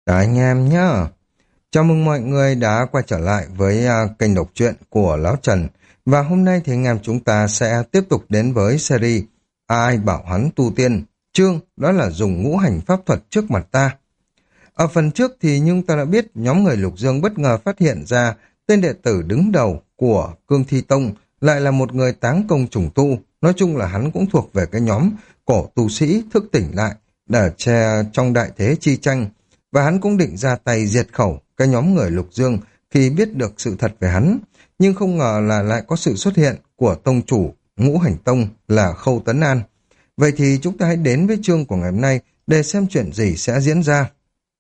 Cả anh em nhá. Chào mừng mọi người đã quay trở lại với kênh đọc truyện của Lão Trần. Và hôm nay thì anh em chúng ta sẽ tiếp tục đến với series Ai bảo hắn tu tiên. Chương đó là dùng ngũ hành pháp thuật trước mặt ta. Ở phần trước thì chúng ta đã biết nhóm người Lục Dương bất ngờ phát hiện ra tên đệ tử đứng đầu của Cương Thi Tông lại là một người táng công trùng tu. Nói chung là hắn cũng thuộc về cái nhóm cổ tu sĩ thức tỉnh lại để che trong đại thế chi tranh. Và hắn cũng định ra tay diệt khẩu cái nhóm người Lục Dương khi biết được sự thật về hắn. Nhưng không ngờ là lại có sự xuất hiện của tông chủ Ngũ Hành Tông là Khâu Tấn An. Vậy thì chúng ta hãy đến với chương của ngày hôm nay để xem chuyện gì sẽ diễn ra.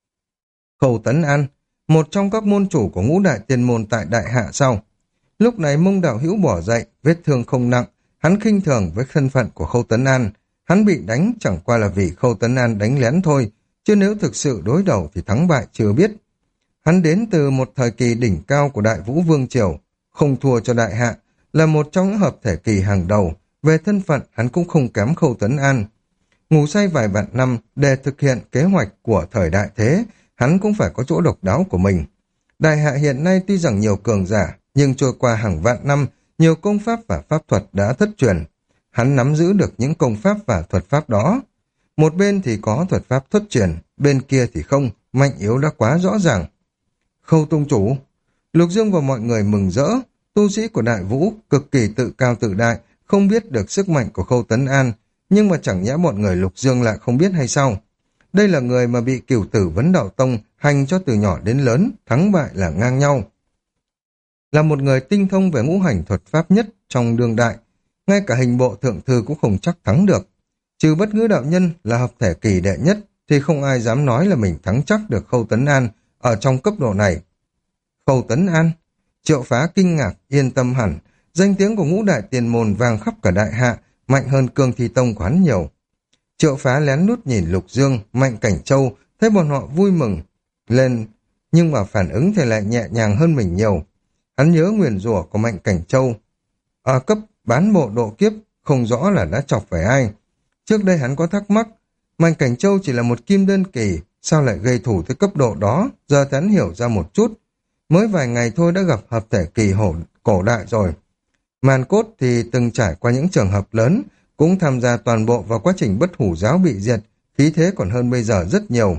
Khâu Tấn An, một trong các môn chủ của Ngũ Đại Tiên Môn tại Đại Hạ sau. Lúc này Mông Đạo Hữu bỏ dậy, vết thương không nặng, hắn khinh thường với thân phận của Khâu Tấn An. Hắn bị đánh chẳng qua là vì Khâu Tấn An đánh lén thôi, chứ nếu thực sự đối đầu thì thắng bại chưa biết. Hắn đến từ một thời kỳ đỉnh cao của Đại Vũ Vương Triều, không thua cho Đại Hạ, là một trong những hợp thể kỳ hàng đầu. Về thân phận hắn cũng không kém Khâu Tấn An. Ngủ say vài vạn năm để thực hiện kế hoạch của thời đại thế, hắn cũng phải có chỗ độc đáo của mình. Đại Hạ hiện nay tuy rằng nhiều cường giả, nhưng trôi qua hàng vạn năm, nhiều công pháp và pháp thuật đã thất truyền. Hắn nắm giữ được những công pháp và thuật pháp đó. Một bên thì có thuật pháp thất truyền, bên kia thì không, mạnh yếu đã quá rõ ràng. Khâu tông chủ, Lục Dương và mọi người mừng rỡ, tu sĩ của Đại Vũ cực kỳ tự cao tự đại, không biết được sức mạnh của Khâu Tấn An, nhưng mà chẳng nhẽ bọn người Lục Dương lại không biết hay sao? Đây là người mà bị Cửu Tử Vấn Đạo Tông hành cho từ nhỏ đến lớn, thắng bại là ngang nhau. Là một người tinh thông về ngũ hành thuật pháp nhất trong đương đại, ngay cả hình bộ thượng thư cũng không chắc thắng được. Trừ Bất Ngữ đạo nhân là hợp thể kỳ đệ nhất, thì không ai dám nói là mình thắng chắc được Khâu Tấn An ở trong cấp độ này. Khâu Tấn An, Triệu Phá kinh ngạc, yên tâm hẳn, danh tiếng của Ngũ Đại Tiên Môn vang khắp cả Đại Hạ, mạnh hơn Cương Thi Tông của hắn nhiều. Triệu Phá lén lút nhìn Lục Dương, Mạnh Cảnh Châu, thấy bọn họ vui mừng lên, nhưng mà phản ứng thì lại nhẹ nhàng hơn mình nhiều. Hắn nhớ nguyền rủa của Mạnh Cảnh Châu ở cấp bán bộ độ kiếp, không rõ là đã chọc phải ai. Trước đây hắn có thắc mắc, Mạnh Cảnh Châu chỉ là một kim đơn kỳ, sao lại gây thủ tới cấp độ đó, giờ thì hắn hiểu ra một chút. Mới vài ngày thôi đã gặp hợp thể kỳ cổ đại rồi. Màn Cốt thì từng trải qua những trường hợp lớn, cũng tham gia toàn bộ vào quá trình Bất Hủ giáo bị diệt, khí thế còn hơn bây giờ rất nhiều.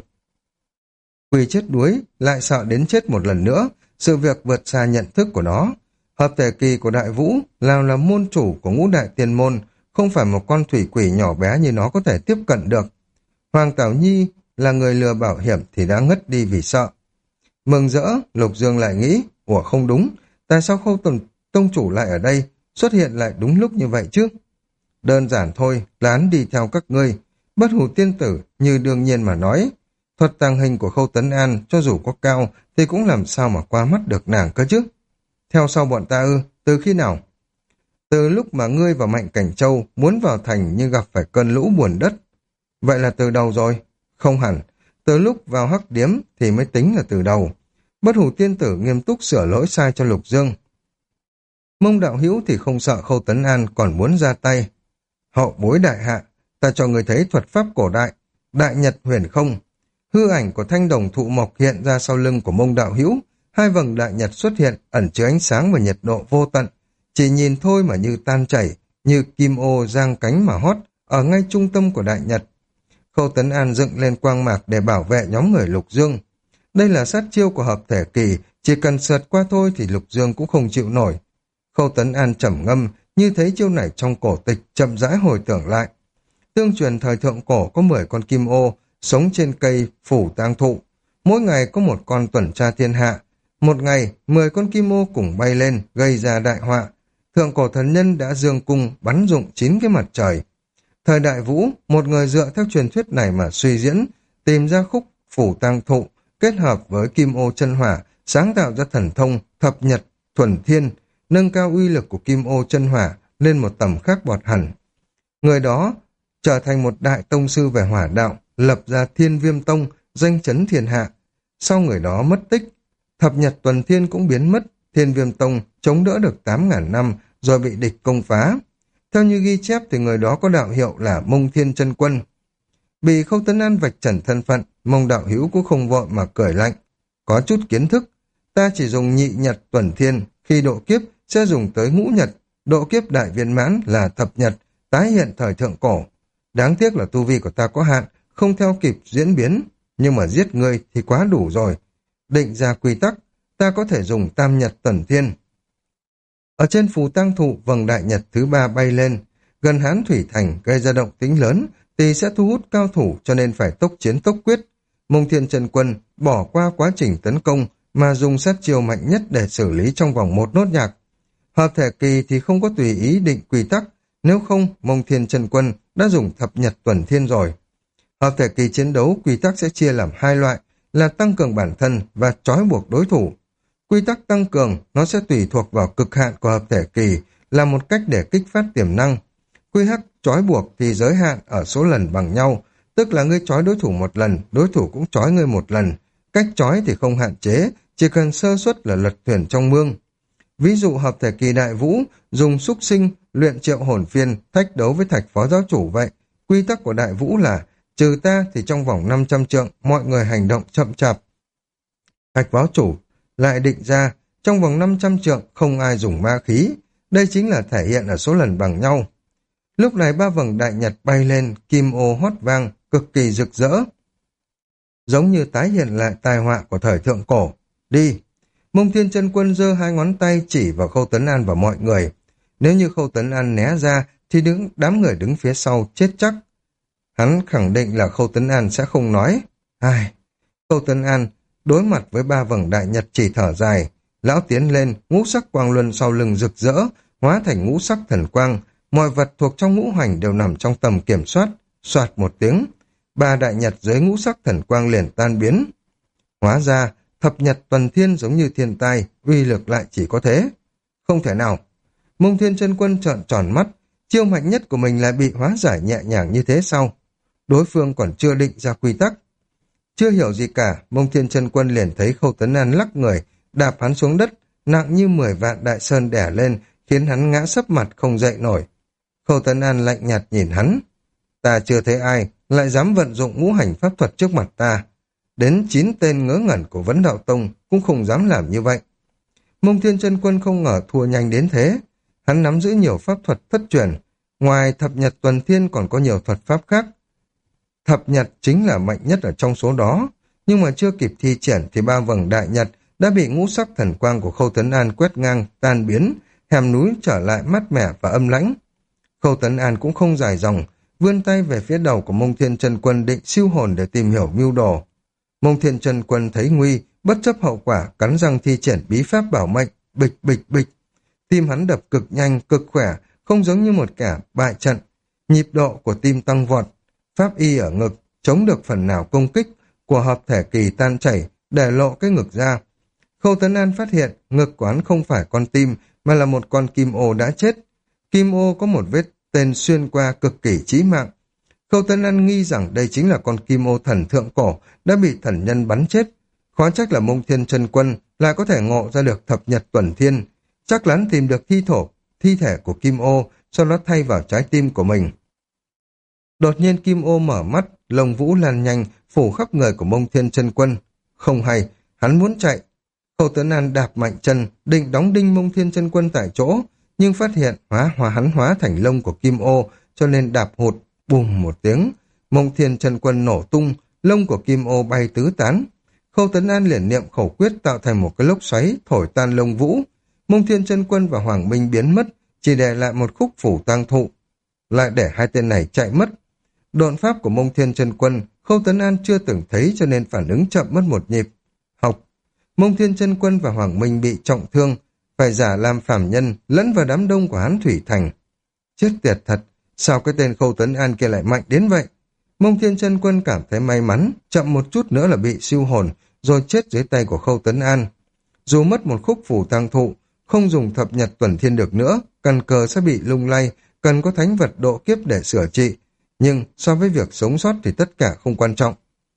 Quỳ chết đuối, lại sợ đến chết một lần nữa, sự việc vượt xa nhận thức của nó. Hợp thể kỳ của Đại Vũ là môn chủ của Ngũ Đại Tiên Môn, không phải một con thủy quỷ nhỏ bé như nó có thể tiếp cận được. Hoàng Tảo Nhi là người lừa bảo hiểm thì đã ngất đi vì sợ. Mừng rỡ, Lục Dương lại nghĩ, ủa không đúng, tại sao Khâu tông chủ lại ở đây, xuất hiện lại đúng lúc như vậy chứ? Đơn giản thôi, là hắn đi theo các ngươi. Bất Hủ tiên tử như đương nhiên mà nói, thuật tàng hình của Khâu Tấn An cho dù có cao thì cũng làm sao mà qua mắt được nàng cơ chứ. Theo sau bọn ta ư, từ khi nào? Từ lúc mà ngươi và Mạnh Cảnh Châu muốn vào thành nhưng gặp phải cơn lũ buồn đất. Vậy là từ đầu rồi? Không hẳn, từ lúc vào Hắc Điếm thì mới tính là từ đầu. Bất Hủ tiên tử nghiêm túc sửa lỗi sai cho Lục Dương. Mông Đạo Hữu thì không sợ Khâu Tấn An còn muốn ra tay. Hậu bối Đại Hạ, ta cho người thấy thuật pháp cổ đại, Đại Nhật huyền không. Hư ảnh của thanh đồng thụ mộc hiện ra sau lưng của Mông Đạo Hữu, hai vầng đại nhật xuất hiện, ẩn chứa ánh sáng và nhiệt độ vô tận. Chỉ nhìn thôi mà như tan chảy, như kim ô giang cánh mà hót, ở ngay trung tâm của đại nhật. Khâu Tấn An dựng lên quang mạc để bảo vệ nhóm người Lục Dương. Đây là sát chiêu của hợp thể kỳ, chỉ cần sượt qua thôi thì Lục Dương cũng không chịu nổi. Khâu Tấn An trầm ngâm, như thấy chiêu này trong cổ tịch, chậm rãi hồi tưởng lại. Tương truyền thời thượng cổ có 10 con kim ô, sống trên cây phủ tang thụ. Mỗi ngày có một con tuần tra thiên hạ. Một ngày, 10 con kim ô cùng bay lên, gây ra đại họa. Thượng cổ thần nhân đã dương cung bắn dụng 9 cái mặt trời. Thời Đại Vũ, một người dựa theo truyền thuyết này mà suy diễn, tìm ra khúc phủ tang thụ, kết hợp với kim ô chân hỏa, sáng tạo ra thần thông thập nhật thuần thiên, nâng cao uy lực của kim ô chân hỏa lên một tầm khác bọt hẳn. Người đó trở thành một đại tông sư về hỏa đạo, lập ra Thiên Viêm Tông, danh chấn thiên hạ. Sau người đó mất tích, thập nhật tuần thiên cũng biến mất, Thiên Viêm Tông chống đỡ được 8.000 năm rồi bị địch công phá. Theo như ghi chép thì người đó có đạo hiệu là Mông Thiên Chân Quân. Bị Khâu Tấn An vạch trần thân phận, Mông đạo hữu cũng không vội mà cười lạnh. Có chút kiến thức, ta chỉ dùng nhị nhật tuần thiên, khi độ kiếp sẽ dùng tới ngũ nhật, độ kiếp đại viên mãn là thập nhật, tái hiện thời thượng cổ. Đáng tiếc là tu vi của ta có hạn, không theo kịp diễn biến, nhưng mà giết ngươi thì quá đủ rồi. Định ra quy tắc, ta có thể dùng tam nhật tuần thiên. Ở trên phù tang thụ, vầng đại nhật thứ 3 bay lên, gần Hán Thủy Thành gây ra động tĩnh lớn, thì sẽ thu hút cao thủ cho nên phải tốc chiến tốc quyết. Mông Thiên Chân Quân bỏ qua quá trình tấn công mà dùng sát chiêu mạnh nhất để xử lý trong vòng một nốt nhạc. Hợp thể kỳ thì không có tùy ý định quy tắc, nếu không Mông Thiên Chân Quân đã dùng thập nhật tuần thiên rồi. Hợp thể kỳ chiến đấu quy tắc sẽ chia làm hai loại là tăng cường bản thân và trói buộc đối thủ. Quy tắc tăng cường nó sẽ tùy thuộc vào cực hạn của hợp thể kỳ, là một cách để kích phát tiềm năng. Quy tắc trói buộc thì giới hạn ở số lần bằng nhau, tức là ngươi trói đối thủ một lần, đối thủ cũng trói ngươi một lần. Cách trói thì không hạn chế, chỉ cần sơ suất là lật thuyền trong mương. Ví dụ hợp thể kỳ đại vũ dùng xúc sinh luyện triệu hồn phiên thách đấu với Thạch phó giáo chủ vậy. Quy tắc của đại vũ là trừ ta thì trong vòng 500 trượng mọi người hành động chậm chạp. Thạch giáo chủ lại định ra trong vòng 500 trượng không ai dùng ma khí. Đây chính là thể hiện ở số lần bằng nhau. Lúc này ba vầng đại nhật bay lên, kim ô hót vang, cực kỳ rực rỡ. Giống như tái hiện lại tai họa của thời thượng cổ. Đi! Mông Thiên Chân Quân giơ hai ngón tay chỉ vào Khâu Tấn An và mọi người. Nếu như Khâu Tấn An né ra thì đám người đứng phía sau chết chắc. Hắn khẳng định là Khâu Tấn An sẽ không nói. Khâu Tấn An đối mặt với ba vầng đại nhật chỉ thở dài. Lão tiến lên, ngũ sắc quang luân sau lưng rực rỡ, hóa thành ngũ sắc thần quang. Mọi vật thuộc trong ngũ hành đều nằm trong tầm kiểm soát. Soạt một tiếng, ba đại nhật dưới ngũ sắc thần quang liền tan biến. Hóa ra, thập nhật tuần thiên giống như thiên tai, uy lực lại chỉ có thế. Không thể nào. Mông Thiên Chân Quân trợn tròn mắt, chiêu mạnh nhất của mình lại bị hóa giải nhẹ nhàng như thế sao? Đối phương còn chưa định ra quy tắc. Chưa hiểu gì cả, Mông Thiên Chân Quân liền thấy Khâu Tấn An lắc người, đạp hắn xuống đất, nặng như 10 vạn đại sơn đè lên, khiến hắn ngã sấp mặt không dậy nổi. Khâu Tấn An lạnh nhạt nhìn hắn. Ta chưa thấy ai lại dám vận dụng ngũ hành pháp thuật trước mặt ta. Đến 9 tên ngớ ngẩn của Vấn Đạo Tông cũng không dám làm như vậy. Mông Thiên Chân Quân không ngờ thua nhanh đến thế. Hắn nắm giữ nhiều pháp thuật thất truyền. Ngoài thập nhật tuần thiên còn có nhiều thuật pháp khác. Thập nhật chính là mạnh nhất ở trong số đó. Nhưng mà chưa kịp thi triển thì ba vầng đại nhật đã bị ngũ sắc thần quang của Khâu Tấn An quét ngang, tan biến. Hẻm núi trở lại mát mẻ và âm lãnh. Khâu Tấn An cũng không dài dòng, vươn tay về phía đầu của Mông Thiên Chân Quân định siêu hồn để tìm hiểu mưu đồ. Mông Thiên Chân Quân thấy nguy, bất chấp hậu quả, cắn răng thi triển bí pháp bảo mệnh, bịch bịch bịch. Tim hắn đập cực nhanh, cực khỏe, không giống như một kẻ bại trận. Nhịp độ của tim tăng vọt, pháp y ở ngực, chống được phần nào công kích của hợp thể kỳ tan chảy, để lộ cái ngực ra. Khâu Tấn An phát hiện ngực của hắn không phải con tim, mà là một con kim ô đã chết. Kim ô có một vết tên xuyên qua cực kỳ chí mạng. Khâu Tấn An nghi rằng đây chính là con kim ô thần thượng cổ đã bị thần nhân bắn chết. Khó trách là Mông Thiên Chân Quân lại có thể ngộ ra được thập nhật tuần thiên. Chắc là hắn tìm được thi thể của kim ô, sau đó thay vào trái tim của mình. Đột nhiên kim ô mở mắt, lông vũ lan nhanh, phủ khắp người của Mông Thiên Chân Quân. Không hay, hắn muốn chạy. Khâu Tấn An đạp mạnh chân, định đóng đinh Mông Thiên Chân Quân tại chỗ, nhưng phát hiện hắn hóa thành lông của kim ô, cho nên đạp hụt, bùm một tiếng. Mông Thiên Chân Quân nổ tung, lông của kim ô bay tứ tán. Khâu Tấn An liền niệm khẩu quyết tạo thành một cái lốc xoáy, thổi tan lông vũ. Mông Thiên Chân Quân và Hoàng Minh biến mất, chỉ để lại một khúc phủ tang thụ. Lại để hai tên này chạy mất. Độn pháp của Mông Thiên Chân Quân, Khâu Tấn An chưa từng thấy cho nên phản ứng chậm mất một nhịp. Học. Mông Thiên Chân Quân và Hoàng Minh bị trọng thương, phải giả làm phàm nhân lẫn vào đám đông của Hán Thủy Thành. Chết tiệt thật, sao cái tên Khâu Tấn An kia lại mạnh đến vậy? Mông Thiên Chân Quân cảm thấy may mắn, chậm một chút nữa là bị siêu hồn, rồi chết dưới tay của Khâu Tấn An. Dù mất một khúc phủ tang thụ, không dùng thập nhật tuần thiên được nữa, căn cơ sẽ bị lung lay, cần có thánh vật độ kiếp để sửa trị. Nhưng so với việc sống sót thì tất cả không quan trọng.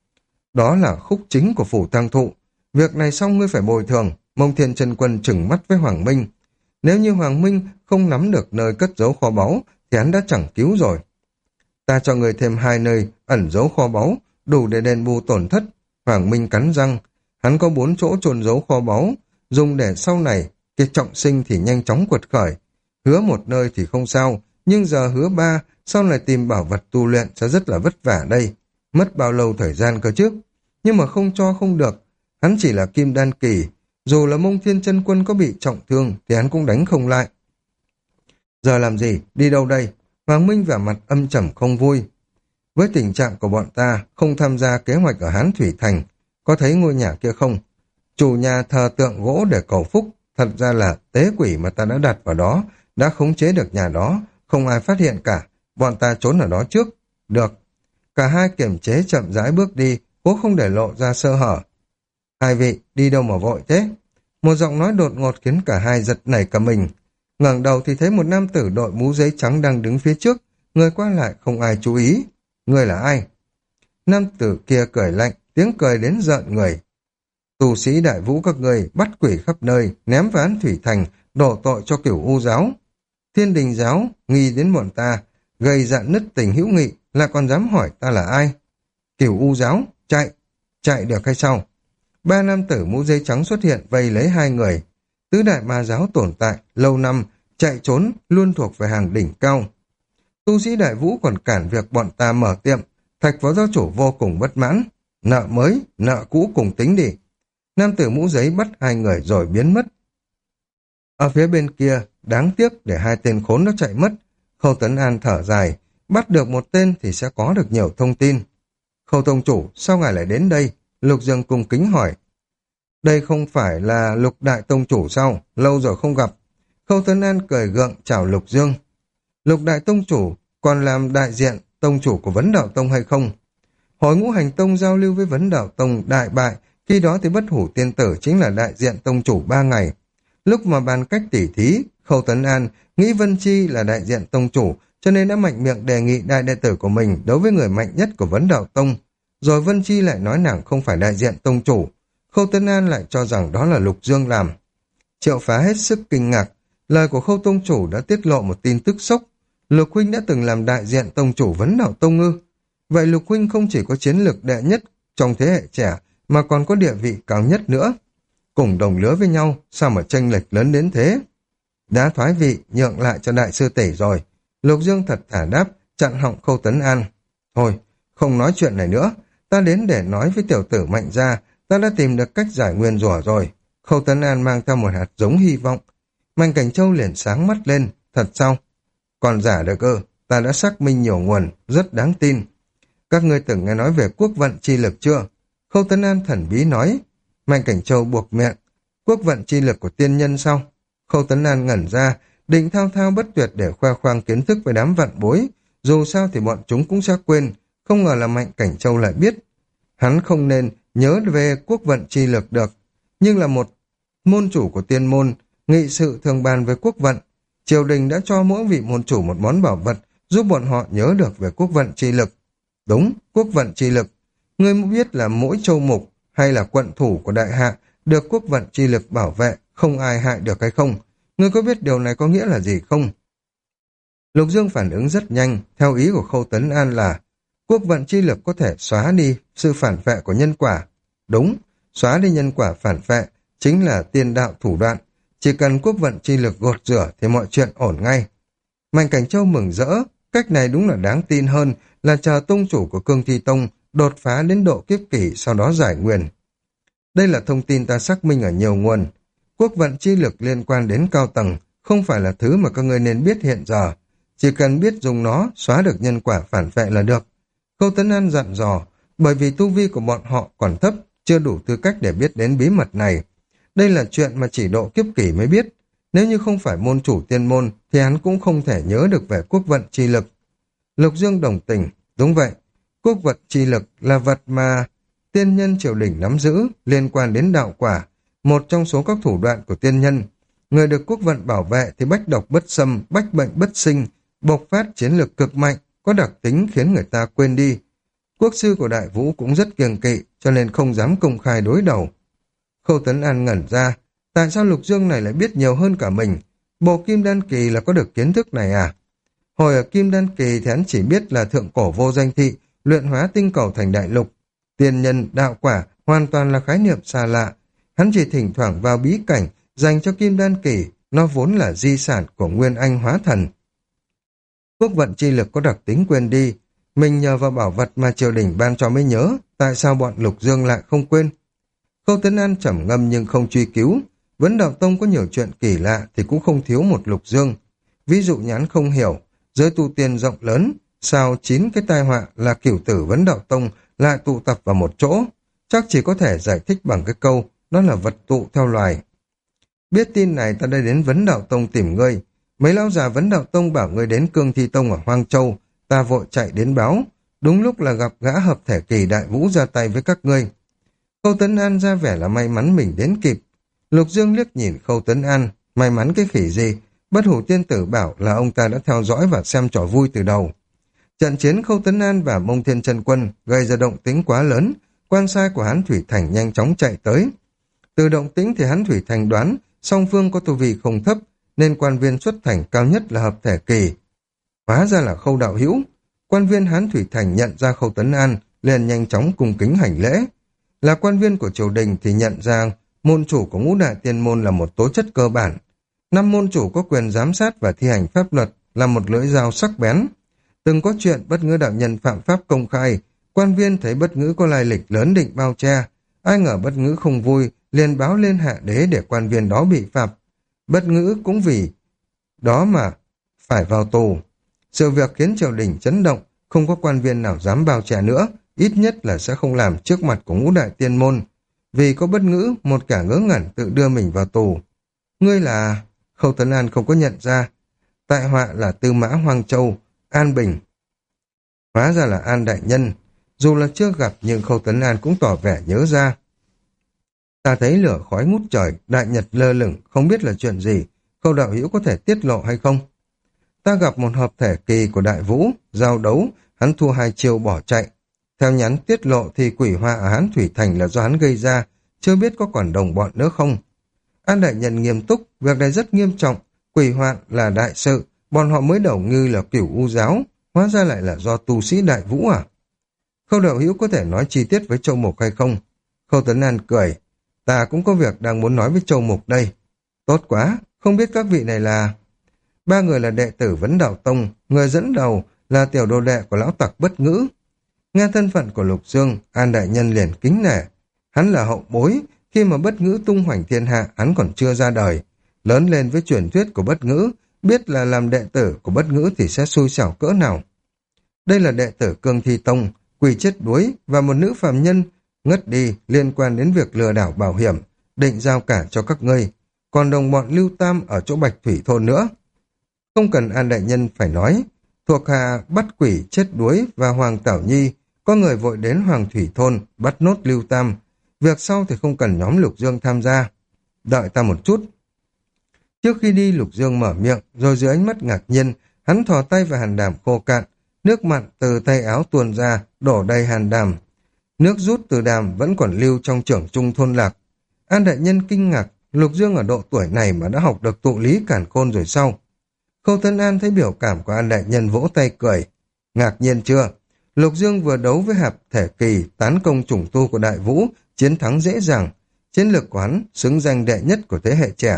Đó là khúc chính của phủ tang thụ. Việc này xong ngươi phải bồi thường. Mông Thiên Chân Quân trừng mắt với Hoàng Minh. Nếu như Hoàng Minh không nắm được nơi cất giấu kho báu thì hắn đã chẳng cứu rồi. Ta cho người thêm 2 nơi ẩn giấu kho báu, đủ để đền bù tổn thất. Hoàng Minh cắn răng, hắn có 4 chỗ chôn giấu kho báu, dùng để sau này, cái trọng sinh thì nhanh chóng quật khởi. Hứa một nơi thì không sao, nhưng giờ hứa 3, sau này tìm bảo vật tu luyện sẽ rất là vất vả đây. Mất bao lâu thời gian cơ chứ? Nhưng mà không cho không được, hắn chỉ là kim đan kỳ, dù là Mông Thiên Chân Quân có bị trọng thương thì hắn cũng đánh không lại. Giờ làm gì? Đi đâu đây? Hoàng Minh vẻ mặt âm trầm không vui. Với tình trạng của bọn ta không tham gia kế hoạch ở Hán Thủy Thành, có thấy ngôi nhà kia không? Chủ nhà thờ tượng gỗ để cầu phúc, thật ra là tế quỷ mà ta đã đặt vào đó, đã khống chế được nhà đó, không ai phát hiện cả, bọn ta trốn ở đó trước. Được. Cả hai kiềm chế chậm rãi bước đi, cố không để lộ ra sơ hở. Hai vị, đi đâu mà vội thế? Một giọng nói đột ngột khiến cả hai giật nảy cả mình. Ngẩng đầu thì thấy một nam tử đội mũ giấy trắng đang đứng phía trước, người qua lại không ai chú ý. Người là ai? Nam tử kia cười lạnh, tiếng cười đến rợn người. Tù sĩ đại vũ các người bắt quỷ khắp nơi, ném vào Hán Thủy Thành, đổ tội cho Cửu U giáo. Thiên Đình giáo nghi đến bọn ta, gây dạn nứt tình hữu nghị, lại còn dám hỏi ta là ai? Cửu U giáo, chạy được hay sao? 3 nam tử mũ giấy trắng xuất hiện vây lấy 2 người. Tứ đại ma giáo tồn tại lâu năm, chạy trốn luôn thuộc về hàng đỉnh cao. Tu sĩ đại vũ còn cản việc bọn ta mở tiệm, Thạch phó giáo chủ vô cùng bất mãn. Nợ mới, nợ cũ cùng tính đi. Nam tử mũ giấy bắt 2 người rồi biến mất. Ở phía bên kia, đáng tiếc để 2 tên khốn nó chạy mất. Khâu Tấn An thở dài, bắt được một tên thì sẽ có được nhiều thông tin. Khâu tông chủ, sao ngài lại đến đây? Lục Dương cung kính hỏi. Đây không phải là Lục đại tông chủ sao? Lâu rồi không gặp. Khâu Tấn An cười gượng chào Lục Dương. Lục đại tông chủ còn làm đại diện tông chủ của Vấn Đạo Tông hay không? Hồi Ngũ Hành Tông giao lưu với Vấn Đạo Tông đại bại, khi đó thì Bất Hủ Tiên Tử chính là đại diện tông chủ 3 ngày. Lúc mà bàn cách tỉ thí, Khâu Tấn An nghĩ Vân Chi là đại diện tông chủ, cho nên đã mạnh miệng đề nghị đại đệ tử của mình đối với người mạnh nhất của Vấn Đạo Tông. Rồi Vân Chi lại nói nàng không phải đại diện tông chủ. Khâu Tấn An lại cho rằng đó là Lục Dương làm. Triệu Phá hết sức kinh ngạc, lời của Khâu tông chủ đã tiết lộ một tin tức sốc. Lục huynh đã từng làm đại diện tông chủ Vấn Đạo Tông ư? Vậy Lục huynh không chỉ có chiến lược đệ nhất trong thế hệ trẻ, mà còn có địa vị cao nhất nữa. Cùng đồng lứa với nhau, sao mà chênh lệch lớn đến thế? Đã thoái vị, nhượng lại cho đại sư tỷ rồi. Lục Dương thật thả đáp, chặn họng Khâu Tấn An. Thôi, không nói chuyện này nữa, ta đến để nói với tiểu tử Mạnh gia, ta đã tìm được cách giải nguyên rủa rồi. Khâu Tấn An mang theo một hạt giống hy vọng. Mạnh Cảnh Châu liền sáng mắt lên, thật sao? Còn giả được ư? Ta đã xác minh nhiều nguồn, rất đáng tin. Các ngươi từng nghe nói về quốc vận chi lực chưa? Khâu Tấn An thần bí nói. Mạnh Cảnh Châu buộc miệng. Quốc vận chi lực của tiên nhân sao? Khâu Tấn An ngẩn ra, định thao thao bất tuyệt để khoe khoang kiến thức với đám vạn bối. Dù sao thì bọn chúng cũng sẽ quên, không ngờ là Mạnh Cảnh Châu lại biết. Hắn không nên nhớ về quốc vận chi lực được, nhưng là một môn chủ của tiên môn, nghị sự thường bàn về quốc vận. Triều đình đã cho mỗi vị môn chủ một món bảo vật, giúp bọn họ nhớ được về quốc vận chi lực. Đúng, quốc vận chi lực. Ngươi muốn biết là mỗi châu mục hay là quận thủ của đại hạ được quốc vận chi lực bảo vệ, không ai hại được hay không? Ngươi có biết điều này có nghĩa là gì không? Lục Dương phản ứng rất nhanh, theo ý của Khâu Tấn An là quốc vận chi lực có thể xóa đi sự phản vệ của nhân quả. Đúng, xóa đi nhân quả phản vệ chính là tiên đạo thủ đoạn. Chỉ cần quốc vận chi lực gột rửa thì mọi chuyện ổn ngay. Mạnh Cảnh Châu mừng rỡ, cách này đúng là đáng tin hơn là chờ tông chủ của Cương Thi Tông đột phá đến độ kiếp kỷ sau đó giải nguyền. Đây là thông tin ta xác minh ở nhiều nguồn. Quốc vận chi lực liên quan đến cao tầng, không phải là thứ mà các ngươi nên biết hiện giờ. Chỉ cần biết dùng nó xóa được nhân quả phản vệ là được. Khâu Tấn An dặn dò, bởi vì tu vi của bọn họ còn thấp, chưa đủ tư cách để biết đến bí mật này. Đây là chuyện mà chỉ độ kiếp kỷ mới biết. Nếu như không phải môn chủ tiên môn, thì hắn cũng không thể nhớ được về quốc vận chi lực. Lục Dương đồng tình, đúng vậy. Quốc vận chi lực là vật mà tiên nhân triều đình nắm giữ, liên quan đến đạo quả, một trong số các thủ đoạn của tiên nhân. Người được quốc vận bảo vệ thì bách độc bất xâm, bách bệnh bất sinh, bộc phát chiến lược cực mạnh, có đặc tính khiến người ta quên đi. Quốc sư của Đại Vũ cũng rất kiêng kỵ, cho nên không dám công khai đối đầu. Khâu Tấn An ngẩn ra, tại sao Lục Dương này lại biết nhiều hơn cả mình? Bộ Kim Đan Kỳ là có được kiến thức này à? Hồi ở Kim Đan Kỳ thì hắn chỉ biết là thượng cổ vô danh thị, luyện hóa tinh cầu thành đại lục. Tiên nhân, đạo quả hoàn toàn là khái niệm xa lạ. Hắn chỉ thỉnh thoảng vào bí cảnh dành cho Kim Đan Kỳ, nó vốn là di sản của Nguyên Anh hóa thần. Quốc vận chi lực có đặc tính quên đi, mình nhờ vào bảo vật mà triều đình ban cho mới nhớ, tại sao bọn Lục Dương lại không quên? Khâu Tấn An trầm ngâm nhưng không truy cứu. Vấn Đạo Tông có nhiều chuyện kỳ lạ thì cũng không thiếu một Lục Dương. Ví dụ nhán không hiểu, giới tu tiên rộng lớn, sao 9 cái tai họa là cửu tử Vấn Đạo Tông lại tụ tập vào một chỗ? Chắc chỉ có thể giải thích bằng cái câu, đó là vật tụ theo loài. Biết tin này ta đã đến Vấn Đạo Tông tìm ngươi. Mấy lão già Vấn Đạo Tông bảo ngươi đến Cương Thi Tông ở Hoang Châu, ta vội chạy đến báo. Đúng lúc là gặp gã hợp thể kỳ đại vũ ra tay với các ngươi. Khâu Tấn An ra vẻ là may mắn mình đến kịp. Lục Dương liếc nhìn Khâu Tấn An, may mắn cái khỉ gì? Bất Hủ Tiên Tử bảo là ông ta đã theo dõi và xem trò vui từ đầu. Trận chiến Khâu Tấn An và Mông Thiên Chân Quân gây ra động tĩnh quá lớn, quan sai của Hán Thủy Thành nhanh chóng chạy tới. Từ động tĩnh thì Hán Thủy Thành đoán song phương có tu vi không thấp, nên quan viên xuất thành cao nhất là hợp thể kỳ. Hóa ra là Khâu đạo hữu. Quan viên Hán Thủy Thành nhận ra Khâu Tấn An, liền nhanh chóng cung kính hành lễ. Là quan viên của triều đình thì nhận ra môn chủ của Ngũ Đại Tiên Môn là một tố chất cơ bản. 5 môn chủ có quyền giám sát và thi hành pháp luật, là một lưỡi dao sắc bén. Từng có chuyện Bất Ngữ đạo nhân phạm pháp công khai, quan viên thấy Bất Ngữ có lai lịch lớn định bao che. Ai ngờ Bất Ngữ không vui, liền báo lên hạ đế để quan viên đó bị phạt. Bất Ngữ cũng vì đó mà phải vào tù. Sự việc khiến triều đình chấn động, không có quan viên nào dám bao che nữa, ít nhất là sẽ không làm trước mặt của Ngũ Đại Tiên Môn. Vì có Bất Ngữ, một kẻ ngớ ngẩn tự đưa mình vào tù. Ngươi là... Khâu Tấn An không có nhận ra. Tại họa là Tư Mã Hoang Châu, An Bình. Hóa ra là An đại nhân. Dù là chưa gặp nhưng Khâu Tấn An cũng tỏ vẻ nhớ ra. Ta thấy lửa khói ngút trời, đại nhật lơ lửng, không biết là chuyện gì. Khâu đạo hữu có thể tiết lộ hay không? Ta gặp một hợp thể kỳ của Đại Vũ, giao đấu, hắn thua 2 chiêu bỏ chạy. Theo nhắn tiết lộ thì quỷ họa ở Hán Thủy Thành là do hắn gây ra, chưa biết có còn đồng bọn nữa không. An đại nhân nghiêm túc, việc này rất nghiêm trọng, quỷ hoạn là đại sự, bọn họ mới đầu nghi là Cửu U giáo, hóa ra lại là do tu sĩ Đại Vũ à? Khâu đạo hữu có thể nói chi tiết với Châu Mục hay không? Khâu Tấn An cười, ta cũng có việc đang muốn nói với Châu Mục đây. Tốt quá, không biết các vị này là... 3 người là đệ tử Vấn Đạo Tông, người dẫn đầu là tiểu đồ đệ của lão tặc Bất Ngữ. Nghe thân phận của Lục Dương, An đại nhân liền kính nể. Hắn là hậu bối, khi mà Bất Ngữ tung hoành thiên hạ, hắn còn chưa ra đời. Lớn lên với truyền thuyết của Bất Ngữ, biết là làm đệ tử của Bất Ngữ thì sẽ xui xẻo cỡ nào. Đây là đệ tử Cương Thi Tông, quỷ chết đuối và một nữ phàm nhân ngất đi liên quan đến việc lừa đảo bảo hiểm, định giao cả cho các ngươi. Còn đồng bọn Lưu Tam ở chỗ Bạch Thủy Thôn nữa. Không cần An đại nhân phải nói, thuộc hạ bắt quỷ chết đuối và Hoàng Tảo Nhi, có người vội đến Hoàng Thủy Thôn bắt nốt Lưu Tam. Việc sau thì không cần nhóm Lục Dương tham gia. Đợi ta một chút. Trước khi đi Lục Dương mở miệng, rồi dưới ánh mắt ngạc nhiên, hắn thò tay vào hàn đàm khô cạn, nước mặn từ tay áo tuôn ra, đổ đầy hàn đàm. Nước rút từ đàm vẫn còn lưu trong trưởng trung thôn lạc. An đại nhân kinh ngạc, Lục Dương ở độ tuổi này mà đã học được tụ lý cản khôn rồi sao? Khâu Tấn An thấy biểu cảm của An đại nhân vỗ tay cười. Ngạc nhiên chưa? Lục Dương vừa đấu với hợp thể kỳ tán công chủng tu của Đại Vũ, chiến thắng dễ dàng. Chiến lược của hắn xứng danh đệ nhất của thế hệ trẻ.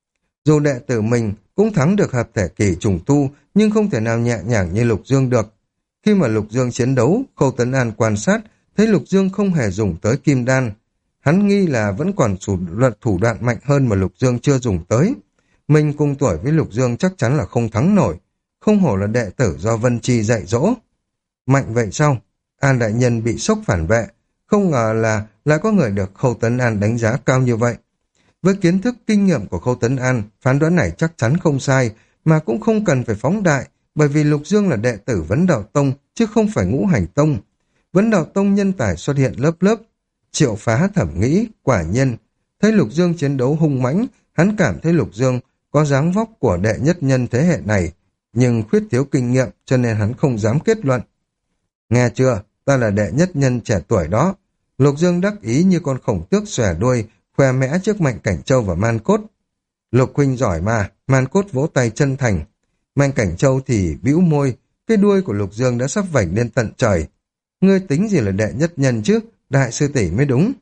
Dù đệ tử mình cũng thắng được hợp thể kỳ trùng tu, nhưng không thể nào nhẹ nhàng như Lục Dương được. Khi mà Lục Dương chiến đấu, Khâu Tấn An quan sát, thấy Lục Dương không hề dùng tới kim đan. Hắn nghi là vẫn còn thủ đoạn mạnh hơn mà Lục Dương chưa dùng tới. Mình cùng tuổi với Lục Dương chắc chắn là không thắng nổi. Không hổ là đệ tử do Vân Chi dạy dỗ. Mạnh vậy sao? An đại nhân bị sốc phản vệ. Không ngờ là lại có người được Khâu Tấn An đánh giá cao như vậy. Với kiến thức kinh nghiệm của Khâu Tấn An, phán đoán này chắc chắn không sai, mà cũng không cần phải phóng đại, bởi vì Lục Dương là đệ tử Vấn Đạo Tông, chứ không phải Ngũ Hành Tông. Vấn Đạo Tông nhân tài xuất hiện lớp lớp. Triệu Phá thẩm nghĩ, quả nhiên, thấy Lục Dương chiến đấu hung mãnh, hắn cảm thấy Lục Dương có dáng vóc của đệ nhất nhân thế hệ này, nhưng khuyết thiếu kinh nghiệm cho nên hắn không dám kết luận. Nghe chưa, ta là đệ nhất nhân trẻ tuổi đó. Lục Dương đắc ý như con khổng tước xòe đuôi, khoe mẽ trước Mạnh Cảnh Châu và Man Cốt. Lục huynh giỏi mà, Man Cốt vỗ tay chân thành. Mạnh Cảnh Châu thì bĩu môi, cái đuôi của Lục Dương đã sắp vảnh lên tận trời. Ngươi tính gì là đệ nhất nhân chứ, đại sư tỷ mới đúng.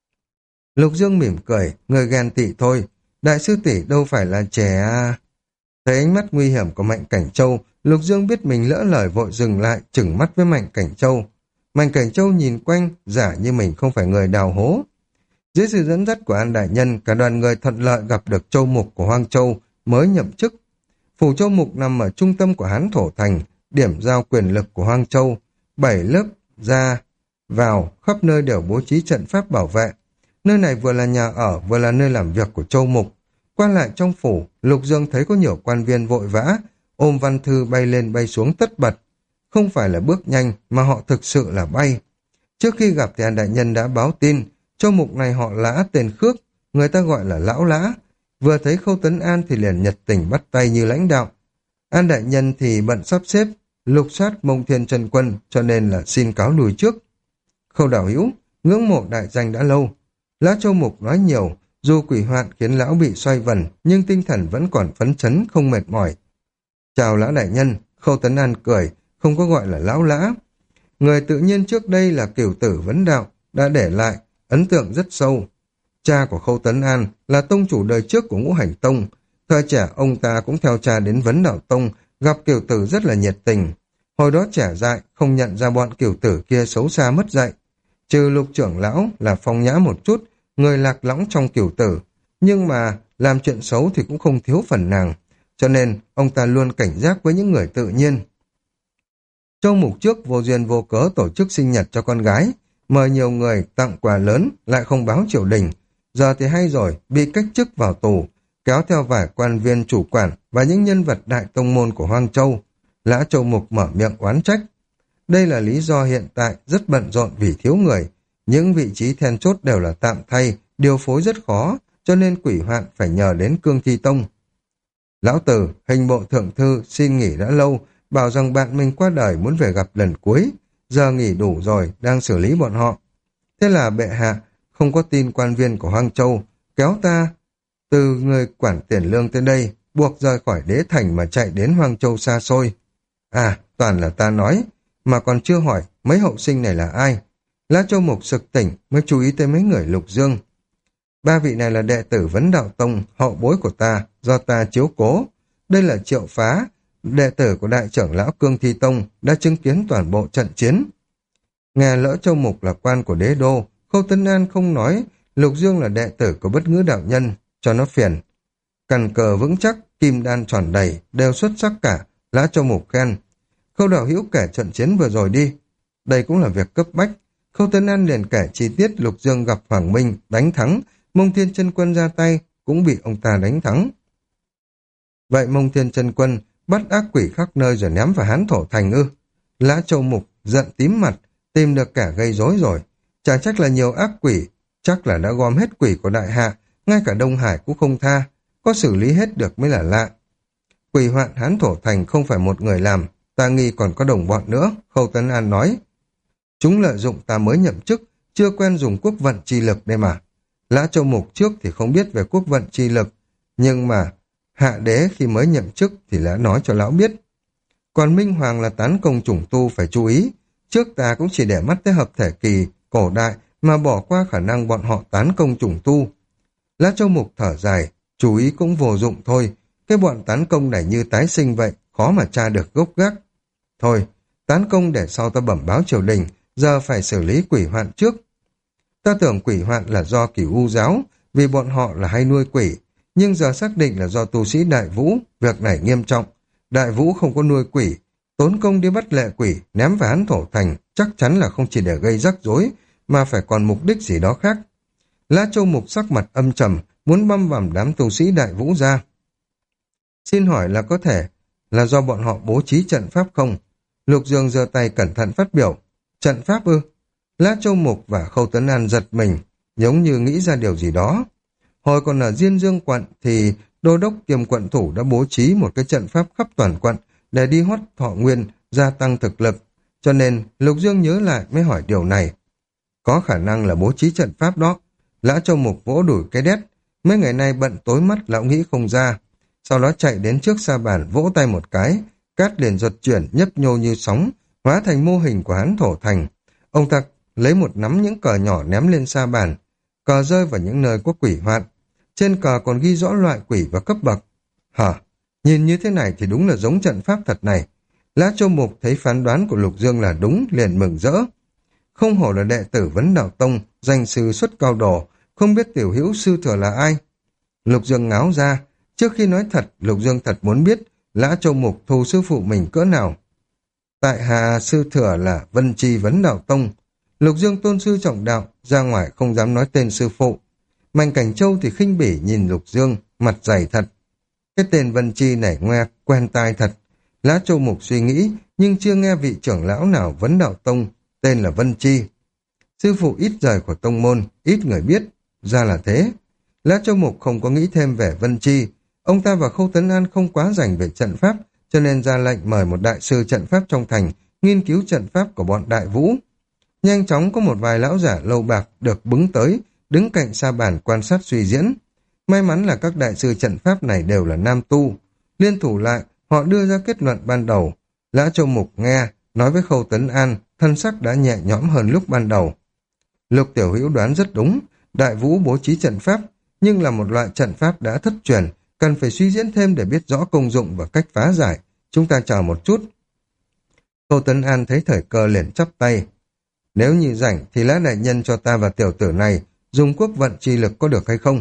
Lục Dương mỉm cười, ngươi ghen tị thôi, đại sư tỷ đâu phải là trẻ à. Thấy ánh mắt nguy hiểm của Mạnh Cảnh Châu, Lục Dương biết mình lỡ lời vội dừng lại, chừng mắt với Mạnh Cảnh Châu. Mạnh Cảnh Châu nhìn quanh, giả như mình không phải người đào hố. Dưới sự dẫn dắt của An đại nhân, cả đoàn người thuận lợi gặp được Châu Mục của Hoang Châu mới nhậm chức. Phủ Châu Mục nằm ở trung tâm của Hán Thổ Thành, điểm giao quyền lực của Hoang Châu. 7 lớp ra vào, khắp nơi đều bố trí trận pháp bảo vệ. Nơi này vừa là nhà ở, vừa là nơi làm việc của Châu Mục. Qua lại trong phủ, Lục Dương thấy có nhiều quan viên vội vã, ôm văn thư bay lên bay xuống tất bật. Không phải là bước nhanh, mà họ thực sự là bay. Trước khi gặp thì An đại nhân đã báo tin, Châu Mục này họ Lã tên Khước, người ta gọi là Lão Lã. Vừa thấy Khâu Tấn An thì liền nhiệt tình bắt tay như lãnh đạo. An đại nhân thì bận sắp xếp, lục soát Mông Thiên Chân Quân, cho nên là xin cáo lùi trước. Khâu Đạo Hữu ngưỡng mộ đại danh đã lâu. Lã Châu Mục nói nhiều, dù quỷ hoạn khiến lão bị xoay vần, nhưng tinh thần vẫn còn phấn chấn, không mệt mỏi. Chào Lã đại nhân, Khâu Tấn An cười, không có gọi là Lão Lã. Người tự nhiên trước đây là Cửu Tử Vấn Đạo, đã để lại ấn tượng rất sâu. Cha của Khâu Tấn An là tông chủ đời trước của Ngũ Hành Tông. Thời trẻ ông ta cũng theo cha đến Vấn Đạo Tông, gặp Cửu Tử rất là nhiệt tình. Hồi đó trẻ dại, không nhận ra bọn Cửu Tử kia xấu xa mất dạy. Trừ Lục trưởng lão là phong nhã một chút, người lạc lõng trong Cửu Tử, nhưng mà làm chuyện xấu thì cũng không thiếu phần nàng. Cho nên ông ta luôn cảnh giác với những người tự nhiên. Châu Mục trước vô duyên vô cớ tổ chức sinh nhật cho con gái, mời nhiều người tặng quà lớn, lại không báo triều đình. Giờ thì hay rồi, bị cách chức vào tù, kéo theo vài quan viên chủ quản và những nhân vật đại tông môn của Hoang Châu. Lã Châu Mục mở miệng oán trách. Đây là lý do hiện tại rất bận rộn vì thiếu người. Những vị trí then chốt đều là tạm thay, điều phối rất khó, cho nên quỷ hoạn phải nhờ đến Cương Thi Tông. Lão Tử, hình bộ thượng thư, xin nghỉ đã lâu, bảo rằng bạn mình qua đời muốn về gặp lần cuối. Giờ nghỉ đủ rồi, đang xử lý bọn họ. Thế là bệ hạ, không có tin quan viên của Hoang Châu, kéo ta từ người quản tiền lương tới đây, buộc rời khỏi đế thành mà chạy đến Hoang Châu xa xôi. À, toàn là ta nói, mà còn chưa hỏi mấy hậu sinh này là ai. Lã Châu Mục sực tỉnh mới chú ý tới mấy người Lục Dương. 3 vị này là đệ tử Vấn Đạo Tông, hậu bối của ta, do ta chiếu cố. Đây là Triệu Phá, đệ tử của đại trưởng lão Cương Thi Tông, đã chứng kiến toàn bộ trận chiến. Nghe Lã Châu Mục là quan của đế đô, Khâu Tấn An không nói Lục Dương là đệ tử của Bất Ngữ đạo nhân, cho nó phiền. Cằn cờ vững chắc, kim đan tròn đầy, đều xuất sắc cả, Lã Châu Mục khen. Khâu đạo hữu kể trận chiến vừa rồi đi. Đây cũng là việc cấp bách. Khâu Tấn An liền kể chi tiết Lục Dương gặp Hoàng Minh, đánh thắng, Mông Thiên Chân Quân ra tay, cũng bị ông ta đánh thắng. Vậy Mông Thiên Chân Quân bắt ác quỷ khắp nơi rồi ném vào Hán Thổ Thành ư? Lã Châu Mục giận tím mặt, tìm được kẻ gây rối rồi. Chả trách là nhiều ác quỷ, chắc là đã gom hết quỷ của đại hạ, ngay cả Đông Hải cũng không tha, có xử lý hết được mới là lạ. Quỷ hoạn Hán Thổ Thành không phải một người làm, ta nghi còn có đồng bọn nữa, Khâu Tấn An nói. Chúng lợi dụng ta mới nhậm chức, chưa quen dùng quốc vận chi lực đây mà. Lã Châu Mục trước thì không biết về quốc vận chi lực, nhưng mà hạ đế khi mới nhậm chức thì đã nói cho lão biết. Còn Minh Hoàng là tán công chủng tu phải chú ý, trước ta cũng chỉ để mắt tới hợp thể kỳ, cổ đại mà bỏ qua khả năng bọn họ tán công chủng tu. Lã Châu Mục thở dài, chú ý cũng vô dụng thôi, cái bọn tán công này như tái sinh vậy, khó mà tra được gốc gác. Thôi, tán công để sau ta bẩm báo triều đình, giờ phải xử lý quỷ hoạn trước. Ta tưởng quỷ hoạn là do Cửu U giáo, vì bọn họ là hay nuôi quỷ, nhưng giờ xác định là do tu sĩ Đại Vũ, việc này nghiêm trọng. Đại Vũ không có nuôi quỷ, tốn công đi bắt lệ quỷ, ném vào Hán Thổ Thành, chắc chắn là không chỉ để gây rắc rối, mà phải còn mục đích gì đó khác. Lã Châu Mục sắc mặt âm trầm, muốn băm vằm đám tu sĩ Đại Vũ ra. Xin hỏi là có thể là do bọn họ bố trí trận pháp không? Lục Dương giơ tay cẩn thận phát biểu. Trận pháp ư? Lã Châu Mục và Khâu Tấn An giật mình, giống như nghĩ ra điều gì đó. Hồi còn ở Diên Dương quận thì đô đốc kiêm quận thủ đã bố trí một cái trận pháp khắp toàn quận để đi hót thọ nguyên, gia tăng thực lực. Cho nên Lục Dương nhớ lại mới hỏi điều này. Có khả năng là bố trí trận pháp đó. Lã Châu Mục vỗ đuổi cái đét. Mấy ngày nay bận tối mắt lão nghĩ không ra. sau đó chạy đến trước sa bàn vỗ tay một cái, cát liền giật chuyển nhấp nhô như sóng, hóa thành mô hình của hắn thổ thành. Ông ta lấy một nắm những cờ nhỏ ném lên sa bàn, cờ rơi vào những nơi có quỷ hoạn. Trên cờ còn ghi rõ loại quỷ và cấp bậc. Hả? Nhìn như thế này thì đúng là giống trận pháp thật này. Lã Châu Mục thấy phán đoán của Lục Dương là đúng, liền mừng rỡ. Không hổ là đệ tử Vấn Đạo Tông, danh sư xuất cao đồ, không biết tiểu hữu sư thừa là ai. Lục Dương ngáo ra, trước khi nói thật, Lục Dương thật muốn biết Lã Châu Mục thù sư phụ mình cỡ nào. Tại hạ sư thừa là Vân Chi Vấn Đạo Tông. Lục Dương tôn sư trọng đạo, ra ngoài không dám nói tên sư phụ. Mạnh Cảnh Châu thì khinh bỉ nhìn Lục Dương, mặt dày thật. Cái tên Vân Chi này nghe quen tai thật. Lã Châu Mục suy nghĩ, nhưng chưa nghe vị trưởng lão nào Vấn Đạo Tông, tên là Vân Chi. Sư phụ ít rời của tông môn, ít người biết, ra là thế. Lã Châu Mục không có nghĩ thêm về Vân Chi. Ông ta và Khâu Tấn An không quá rành về trận pháp, cho nên ra lệnh mời một đại sư trận pháp trong thành, nghiên cứu trận pháp của bọn Đại Vũ. Nhanh chóng có một vài lão giả lâu bạc được bứng tới, đứng cạnh sa bàn quan sát suy diễn. May mắn là các đại sư trận pháp này đều là nam tu. Liên thủ lại, họ đưa ra kết luận ban đầu. Lã Châu Mục nghe, nói với Khâu Tấn An, thân sắc đã nhẹ nhõm hơn lúc ban đầu. Lục tiểu hữu đoán rất đúng, Đại Vũ bố trí trận pháp, nhưng là một loại trận pháp đã thất truyền, cần phải suy diễn thêm để biết rõ công dụng và cách phá giải. Chúng ta chờ một chút. Khâu Tấn An thấy thời cơ liền chắp tay. Nếu như rảnh thì Lã đại nhân cho ta và tiểu tử này dùng quốc vận chi lực có được hay không?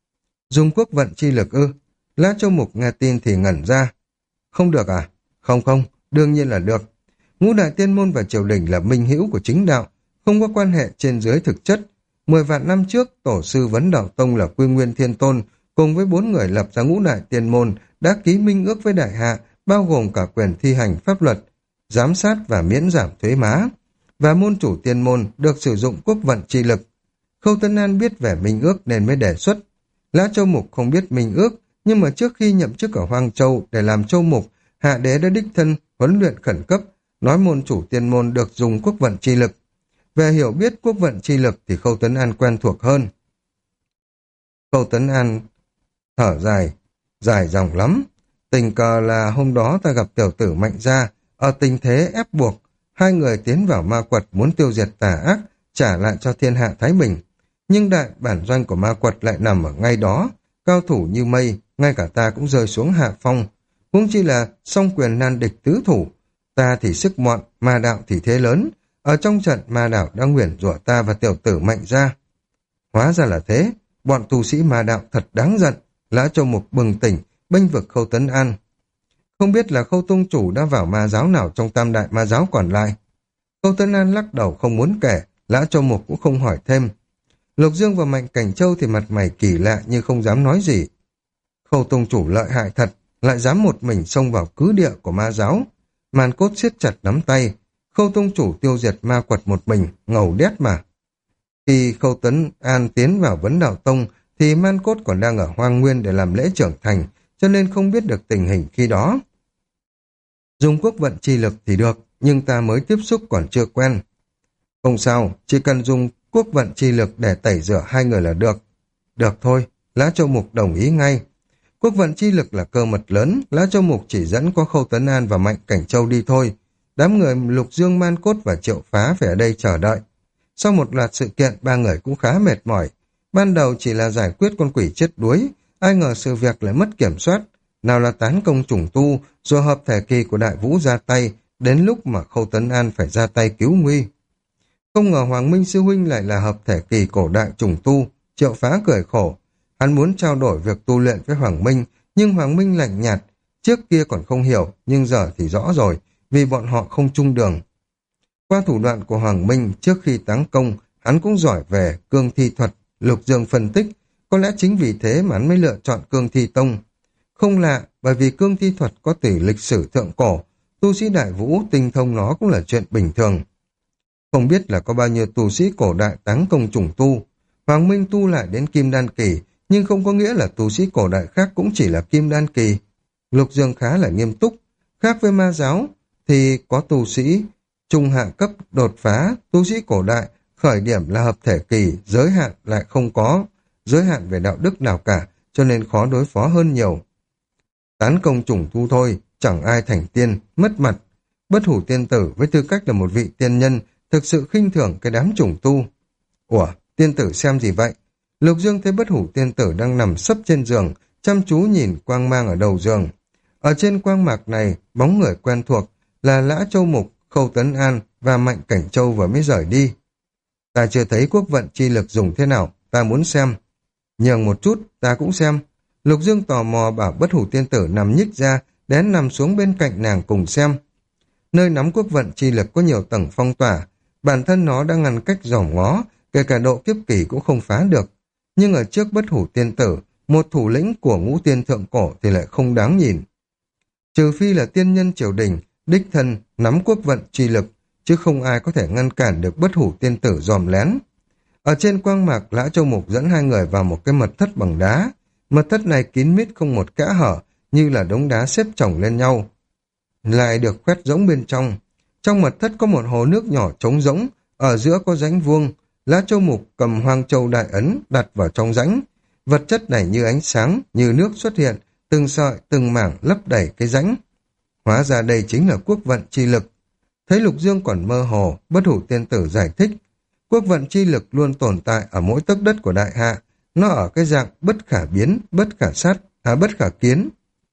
Dùng quốc vận chi lực ư? Lã Châu Mục nghe tin thì ngẩn ra. Không được à? Không không, đương nhiên là được. Ngũ đại tiên môn và triều đình là minh hữu của chính đạo, không có quan hệ trên dưới thực chất. 10 vạn năm trước, tổ sư Vấn Đạo Tông là Quy Nguyên Thiên Tôn, cùng với 4 người lập ra ngũ đại tiên môn, đã ký minh ước với đại hạ, bao gồm cả quyền thi hành pháp luật, giám sát và miễn giảm thuế má. Và môn chủ tiên môn được sử dụng quốc vận chi lực. Khâu Tấn An biết về minh ước nên mới đề xuất. Lã Châu Mục không biết minh ước, nhưng mà trước khi nhậm chức ở Hoang Châu để làm châu mục, hạ đế đã đích thân huấn luyện khẩn cấp, nói môn chủ tiên môn được dùng quốc vận chi lực. Về hiểu biết quốc vận chi lực thì Khâu Tấn An quen thuộc hơn. Khâu Tấn An thở dài, dài dòng lắm. Tình cờ là hôm đó ta gặp tiểu tử Mạnh Gia, ở tình thế ép buộc, hai người tiến vào ma quật muốn tiêu diệt tà ác, trả lại cho thiên hạ thái bình. Nhưng đại bản doanh của ma quật lại nằm ở ngay đó, cao thủ như mây, ngay cả ta cũng rơi xuống hạ phong. Huống chi là song quyền nan địch tứ thủ, ta thì sức mọn, ma đạo thì thế lớn. Ở trong trận ma đạo đã nguyền rủa ta và tiểu tử Mạnh Gia. Hóa ra là thế, bọn tu sĩ ma đạo thật đáng giận. Lã Châu Mục bừng tỉnh, bênh vực Khâu Tấn An. Không biết là Khâu tông chủ đã vào ma giáo nào trong tam đại ma giáo còn lại. Khâu Tấn An lắc đầu không muốn kể, Lã Châu Mục cũng không hỏi thêm. Lục Dương và Mạnh Cảnh Châu thì mặt mày kỳ lạ nhưng không dám nói gì. Khâu tông chủ lợi hại thật, lại dám một mình xông vào cứ địa của ma giáo. Màn Cốt siết chặt nắm tay. Khâu tông chủ tiêu diệt ma quật một mình, ngầu đét mà. Khi Khâu Tấn An tiến vào Vấn Đạo Tông thì Man Cốt còn đang ở Hoang Nguyên để làm lễ trưởng thành, cho nên không biết được tình hình khi đó. Dùng quốc vận chi lực thì được, nhưng ta mới tiếp xúc còn chưa quen. Không sao, chỉ cần dùng quốc vận chi lực để tẩy rửa hai người là được. Được thôi, Lã Châu Mục đồng ý ngay. Quốc vận chi lực là cơ mật lớn, Lã Châu Mục chỉ dẫn có Khâu Tấn An và Mạnh Cảnh Châu đi thôi. Đám người Lục Dương, Man Cốt và Triệu Phá phải ở đây chờ đợi. Sau một loạt sự kiện, ba người cũng khá mệt mỏi. Ban đầu chỉ là giải quyết con quỷ chết đuối, ai ngờ sự việc lại mất kiểm soát. Nào là tán công trùng tu, rồi hợp thể kỳ của Đại Vũ ra tay, đến lúc mà Khâu Tấn An phải ra tay cứu nguy. Không ngờ Hoàng Minh sư huynh lại là hợp thể kỳ cổ đại trùng tu. Triệu Phá cười khổ. Hắn muốn trao đổi việc tu luyện với Hoàng Minh, nhưng Hoàng Minh lạnh nhạt. Trước kia còn không hiểu, nhưng giờ thì rõ rồi, vì bọn họ không chung đường. Qua thủ đoạn của Hoàng Minh, trước khi táng công, hắn cũng giỏi về cương thi thuật. Lục Dương phân tích, có lẽ chính vì thế mà hắn mới lựa chọn cương thi tông. Không lạ, bởi vì cương thi thuật có từ lịch sử thượng cổ, tu sĩ Đại Vũ tinh thông nó cũng là chuyện bình thường. Không biết là có bao nhiêu tu sĩ cổ đại táng công trùng tu. Hoàng Minh tu lại đến Kim Đan Kỳ, nhưng không có nghĩa là tu sĩ cổ đại khác cũng chỉ là Kim Đan Kỳ. Lục Dương khá là nghiêm túc. Khác với ma giáo, thì có tu sĩ trung hạ cấp đột phá, tu sĩ cổ đại khởi điểm là hợp thể kỳ, giới hạn lại không có giới hạn về đạo đức nào cả, cho nên khó đối phó hơn nhiều. Tán công trùng thu thôi, chẳng ai thành tiên, mất mặt. Bất hủ tiên tử với tư cách là một vị tiên nhân, thực sự khinh thường cái đám trùng tu. Ủa, tiên tử xem gì vậy? Lục Dương thấy bất hủ tiên tử đang nằm sấp trên giường, chăm chú nhìn quang mang ở đầu giường. Ở trên quang mạc này, bóng người quen thuộc là Lã Châu Mục, Khâu Tấn An và Mạnh Cảnh Châu vừa mới rời đi. Ta chưa thấy quốc vận chi lực dùng thế nào, ta muốn xem. Nhường một chút, ta cũng xem. Lục Dương tò mò bảo bất hủ tiên tử nằm nhích ra, đến nằm xuống bên cạnh nàng cùng xem. Nơi nắm quốc vận chi lực có nhiều tầng phong tỏa, bản thân nó đã ngăn cách dòm ngó, kể cả độ kiếp kỳ cũng không phá được. Nhưng ở trước bất hủ tiên tử, một thủ lĩnh của ngũ tiên thượng cổ thì lại không đáng nhìn. Trừ phi là tiên nhân triều đình, đích thân nắm quốc vận chi lực, chứ không ai có thể ngăn cản được bất hủ tiên tử dòm lén. Ở trên quang mạc, Lã Châu Mục dẫn hai người vào một cái mật thất bằng đá. Mật thất này kín mít không một kẽ hở, như là đống đá xếp chồng lên nhau. Lại được khoét rỗng bên trong. Trong mật thất có một hồ nước nhỏ trống rỗng, ở giữa có rãnh vuông. Lã Châu Mục cầm Hoang Châu Đại Ấn đặt vào trong rãnh. Vật chất này như ánh sáng, như nước xuất hiện, từng sợi, từng mảng lấp đầy cái rãnh. Hóa ra đây chính là quốc vận chi lực. Thấy Lục Dương còn mơ hồ, bất hủ tiên tử giải thích. Quốc vận chi lực luôn tồn tại ở mỗi tấc đất của đại hạ. Nó ở cái dạng bất khả biến, bất khả sát, bất khả kiến.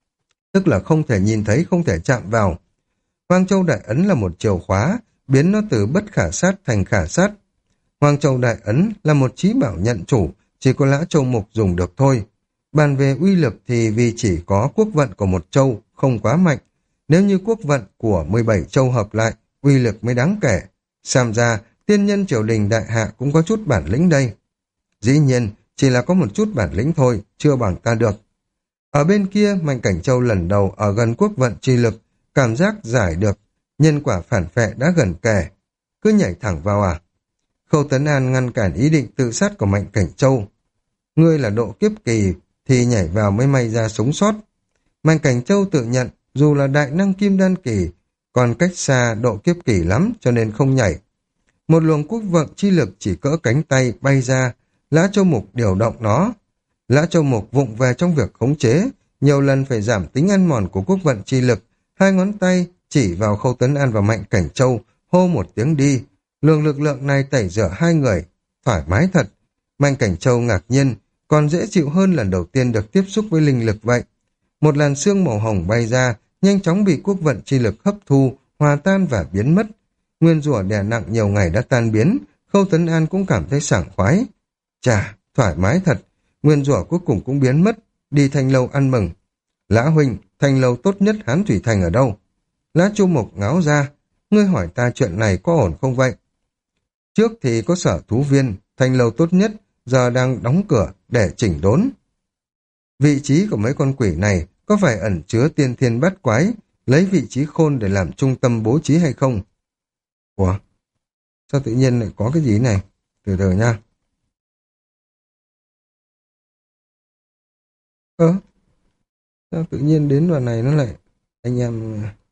Tức là không thể nhìn thấy, không thể chạm vào. Hoang Châu Đại Ấn là một chìa khóa, biến nó từ bất khả sát thành khả sát. Hoang Châu Đại Ấn là một chí bảo nhận chủ, chỉ có Lã Châu Mục dùng được thôi. Bàn về uy lực thì vì chỉ có quốc vận của một châu, không quá mạnh. Nếu như quốc vận của 17 châu hợp lại, uy lực mới đáng kể. Xem ra, tiên nhân triều đình đại hạ cũng có chút bản lĩnh đây. Dĩ nhiên, chỉ là có một chút bản lĩnh thôi, chưa bằng ta được. Ở bên kia, Mạnh Cảnh Châu lần đầu ở gần quốc vận chi lực, cảm giác giải được, nhân quả phản phệ đã gần kề. Cứ nhảy thẳng vào à? Khâu Tấn An ngăn cản ý định tự sát của Mạnh Cảnh Châu. Ngươi là độ kiếp kỳ, thì nhảy vào mới may ra sống sót. Mạnh Cảnh Châu tự nhận, dù là đại năng kim đan kỳ, còn cách xa độ kiếp kỳ lắm cho nên không nhảy. Một luồng quốc vận chi lực chỉ cỡ cánh tay bay ra, Lã Châu Mục điều động nó. Lã Châu Mục vụng về trong việc khống chế, nhiều lần phải giảm tính ăn mòn của quốc vận chi lực, hai ngón tay chỉ vào Khâu Tấn An và Mạnh Cảnh Châu, hô một tiếng đi. Luồng lực lượng này tẩy rửa hai người, thoải mái thật. Mạnh Cảnh Châu ngạc nhiên, còn dễ chịu hơn lần đầu tiên được tiếp xúc với linh lực vậy. Một làn sương màu hồng bay ra, nhanh chóng bị quốc vận chi lực hấp thu, hòa tan và biến mất. Nguyên rủa đè nặng nhiều ngày đã tan biến, Khâu Tấn An cũng cảm thấy sảng khoái. Chà, thoải mái thật, nguyên rủa cuối cùng cũng biến mất, đi Thanh Lâu ăn mừng. Lã huynh, Thanh Lâu tốt nhất Hán Thủy Thành ở đâu? Lã Chu Mục ngáo ra, ngươi hỏi ta chuyện này có ổn không vậy? Trước thì có Sở Thú Viên, Thanh Lâu tốt nhất, giờ đang đóng cửa để chỉnh đốn. Vị trí của mấy con quỷ này có phải ẩn chứa tiên thiên bát quái, lấy vị trí khôn để làm trung tâm bố trí hay không? Ủa? Sao tự nhiên lại có cái gì này? Từ từ nha. Sao tự nhiên đến đoạn này nó lại... Anh em